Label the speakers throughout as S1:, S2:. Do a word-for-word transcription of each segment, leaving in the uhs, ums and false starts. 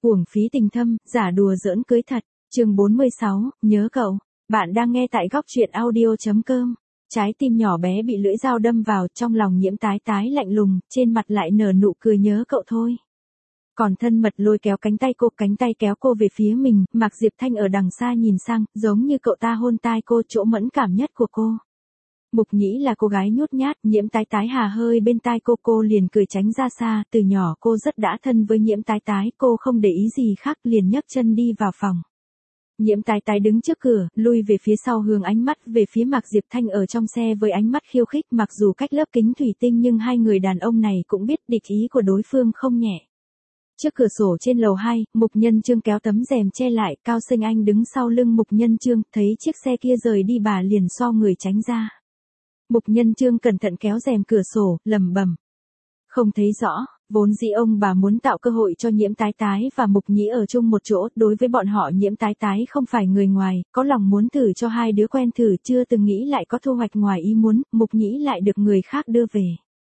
S1: Uổng phí tình thâm, giả đùa giỡn cưới thật. Chương bốn mươi sáu, nhớ cậu. Bạn đang nghe tại góc truyện audio chấm com. Trái tim nhỏ bé bị lưỡi dao đâm vào, trong lòng Nhiễm Tái Tái lạnh lùng, trên mặt lại nở nụ cười nhớ cậu thôi. Còn thân mật lôi kéo cánh tay cô, cánh tay kéo cô về phía mình, Mạc Diệp Thanh ở đằng xa nhìn sang, giống như cậu ta hôn tai cô, chỗ mẫn cảm nhất của cô. Mục Nhĩ là cô gái nhút nhát, Nhiễm Tái Tái hà hơi bên tai cô, cô liền cười tránh ra xa, từ nhỏ cô rất đã thân với Nhiễm Tái Tái, cô không để ý gì khác, liền nhấc chân đi vào phòng. Nhiễm Tái Tái đứng trước cửa, lui về phía sau, hướng ánh mắt về phía Mạc Diệp Thanh ở trong xe với ánh mắt khiêu khích, mặc dù cách lớp kính thủy tinh nhưng hai người đàn ông này cũng biết địch ý của đối phương không nhẹ. Trước cửa sổ trên lầu hai, Mục Nhân Chương kéo tấm rèm che lại, Cao Sinh Anh đứng sau lưng Mục Nhân Chương, thấy chiếc xe kia rời đi bà liền xoay người tránh ra. Mục Nhân Chương cẩn thận kéo rèm cửa sổ, lẩm bẩm. Không thấy rõ, vốn dĩ ông bà muốn tạo cơ hội cho Nhiễm Tái Tái và Mục Nhĩ ở chung một chỗ, đối với bọn họ Nhiễm Tái Tái không phải người ngoài, có lòng muốn thử cho hai đứa quen thử, chưa từng nghĩ lại có thu hoạch ngoài ý muốn, Mục Nhĩ lại được người khác đưa về.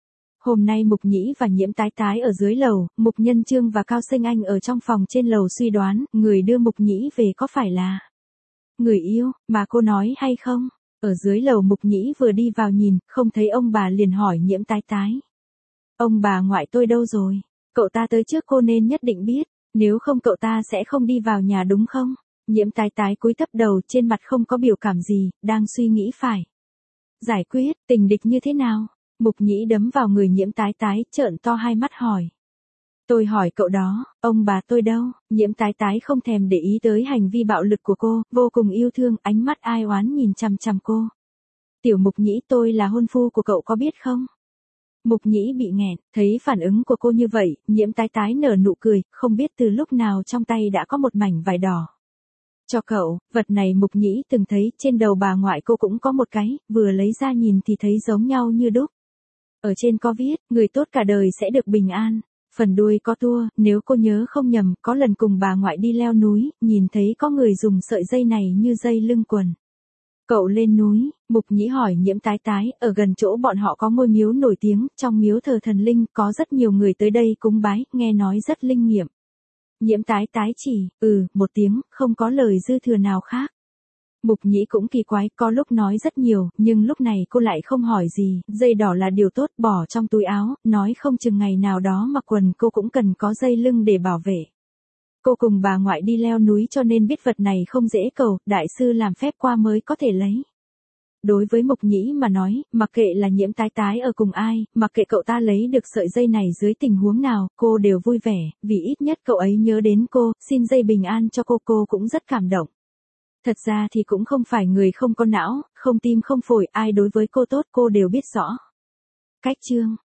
S1: Hôm nay Mục Nhĩ và Nhiễm Tái Tái ở dưới lầu, Mục Nhân Chương và Cao Sinh Anh ở trong phòng trên lầu suy đoán, người đưa Mục Nhĩ về có phải là người yêu, mà cô nói hay không? Ở dưới lầu Mục Nhĩ vừa đi vào nhìn, không thấy ông bà liền hỏi Nhiễm Tái Tái. Ông bà ngoại tôi đâu rồi? Cậu ta tới trước cô nên nhất định biết, nếu không cậu ta sẽ không đi vào nhà đúng không? Nhiễm Tái Tái cúi thấp đầu, trên mặt không có biểu cảm gì, đang suy nghĩ phải giải quyết, tình địch như thế nào? Mục Nhĩ đấm vào người Nhiễm Tái Tái, trợn to hai mắt hỏi. Tôi hỏi cậu đó, ông bà tôi đâu? Nhiễm Tái Tái không thèm để ý tới hành vi bạo lực của cô, vô cùng yêu thương, ánh mắt ai oán nhìn chằm chằm cô. Tiểu Mục Nhĩ, tôi là hôn phu của cậu có biết không? Mục Nhĩ bị nghẹn, thấy phản ứng của cô như vậy, Nhiễm Tái Tái nở nụ cười, không biết từ lúc nào trong tay đã có một mảnh vải đỏ. Cho cậu, vật này Mục Nhĩ từng thấy, trên đầu bà ngoại cô cũng có một cái, vừa lấy ra nhìn thì thấy giống nhau như đúc. Ở trên có viết, người tốt cả đời sẽ được bình an. Phần đuôi có tua, nếu cô nhớ không nhầm, có lần cùng bà ngoại đi leo núi, nhìn thấy có người dùng sợi dây này như dây lưng quần. Cậu lên núi, Mục Nhĩ hỏi Nhiễm Tái Tái, ở gần chỗ bọn họ có ngôi miếu nổi tiếng, trong miếu thờ thần linh, có rất nhiều người tới đây cúng bái, nghe nói rất linh nghiệm. Nhiễm Tái Tái chỉ, ừ, một tiếng, không có lời dư thừa nào khác. Mục Nhĩ cũng kỳ quái, có lúc nói rất nhiều, nhưng lúc này cô lại không hỏi gì, dây đỏ là điều tốt, bỏ trong túi áo, nói không chừng ngày nào đó mặc quần cô cũng cần có dây lưng để bảo vệ. Cô cùng bà ngoại đi leo núi cho nên biết vật này không dễ cầu, đại sư làm phép qua mới có thể lấy. Đối với Mục Nhĩ mà nói, mặc kệ là Nhiễm Tái Tái ở cùng ai, mặc kệ cậu ta lấy được sợi dây này dưới tình huống nào, cô đều vui vẻ, vì ít nhất cậu ấy nhớ đến cô, xin dây bình an cho cô, cô cũng rất cảm động. Thật ra thì cũng không phải người không có não, không tim không phổi, ai đối với cô tốt cô đều biết rõ. Cách chương,